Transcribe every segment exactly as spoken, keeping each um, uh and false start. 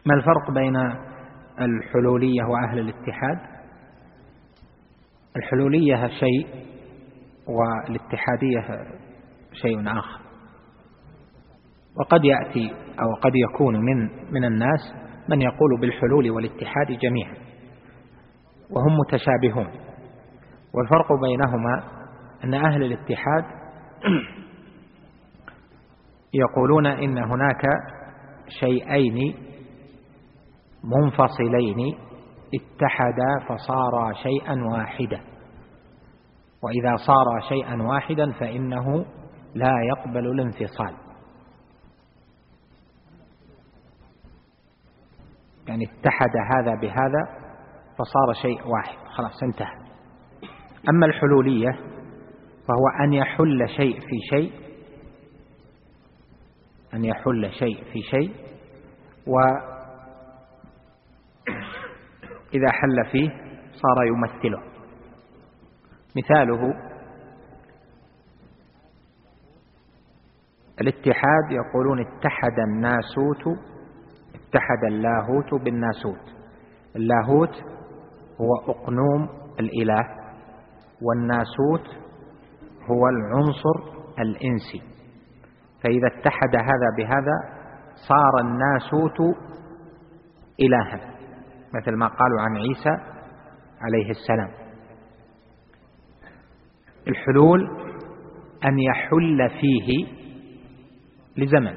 ما الفرق بين الحلولية وأهل الاتحاد؟ الحلولية شيء والاتحادية شيء آخر. وقد يأتي أو قد يكون من من الناس من يقول بالحلول والاتحاد جميعا وهم متشابهون، والفرق بينهما أن أهل الاتحاد يقولون إن هناك شيئين منفصلين اتحدا فصارا شيئا واحدا، وإذا صار شيئا واحدا فإنه لا يقبل الانفصال، يعني اتحد هذا بهذا فصار شيء واحد خلاص انتهى. أما الحلولية فهو أن يحل شيء في شيء أن يحل شيء في شيء وإذا حل فيه صار يمثله. مثاله الاتحاد، يقولون اتحد الناسوت اتحد اللاهوت بالناسوت. اللاهوت هو أقنوم الإله، والناسوت هو العنصر الإنسي، فإذا اتحد هذا بهذا صار الناسوت إلها، مثل ما قالوا عن عيسى عليه السلام. الحلول أن يحل فيه لزمن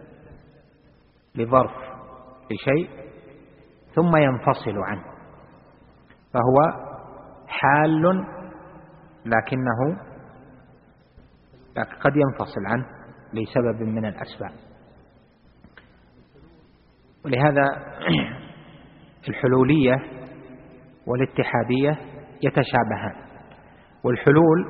لظرف لشيء ثم ينفصل عنه، فهو حال لكنه قد ينفصل عنه لسبب من الأسباب. ولهذا الحلولية والاتحادية يتشابهان، والحلول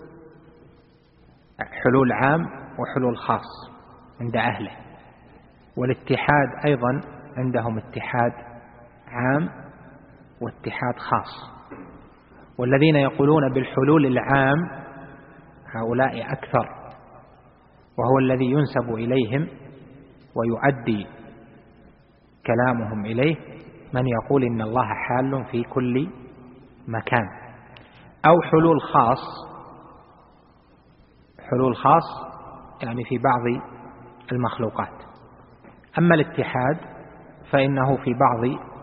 حلول عام وحلول خاص عند أهله، والاتحاد أيضا عندهم اتحاد عام واتحاد خاص. والذين يقولون بالحلول العام هؤلاء أكثر، وهو الذي ينسب إليهم ويؤدي كلامهم إليه من يقول إن الله حال في كل مكان. أو حلول خاص، حلول خاص يعني في بعض المخلوقات. أما الاتحاد فإنه في بعض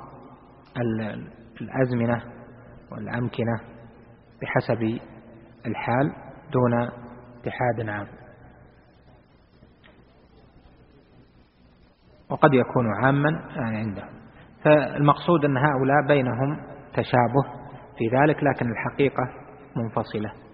الأزمنة والأمكنة بحسب الحال دون اتحاد عام، وقد يكون عاما عندهم. فالمقصود أن هؤلاء بينهم تشابه في ذلك، لكن الحقيقة منفصلة.